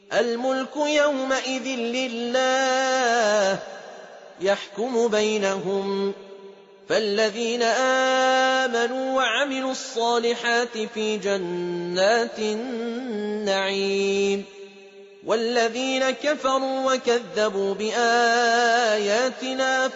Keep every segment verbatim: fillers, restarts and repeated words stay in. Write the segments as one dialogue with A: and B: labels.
A: الملك يومئذ لله يحكم بينهم، فالذين آمنوا وعملوا الصالحات في جنات النعيم، والذين كفروا وكذبوا بآياتنا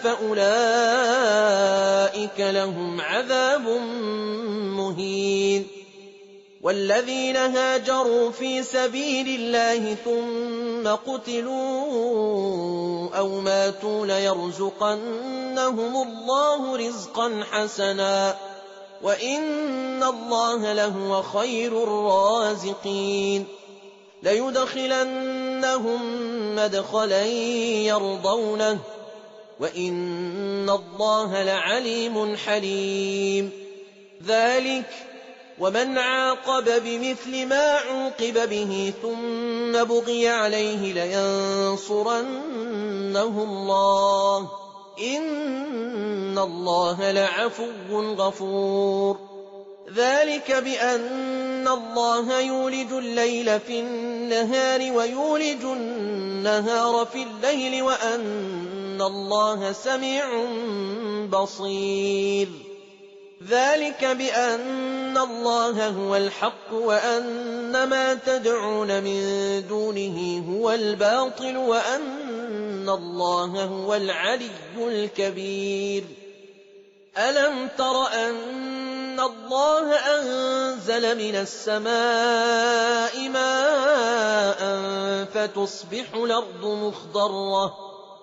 A: فأولئك لهم عذاب مهين. والذين هاجروا في سبيل الله ثم قتلوا أو ماتوا ليرزقنهم الله رزقا حسنا وإن الله لهو خير الرازقين. ليدخلنهم مدخلا يرضونه وإن الله لعليم حليم. ذلك ومن عاقب بمثل ما عوقب به ثم بغي عليه لينصرنه الله إن الله لعفو غفور. ذلك بأن الله يولج الليل في النهار ويولج النهار في الليل وأن الله سميع بصير. ذلك بأن الله هو الحق وأن ما تدعون من دونه هو الباطل وأن الله هو العلي الكبير. ألم تر أن الله أنزل من السماء ماء فتصبح الأرض مخضرة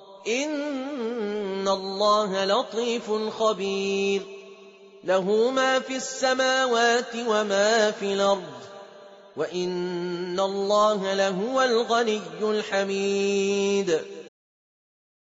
A: إن الله لطيف خبير. له ما في السماوات وما في الأرض وإن الله لهو الغني الحميد.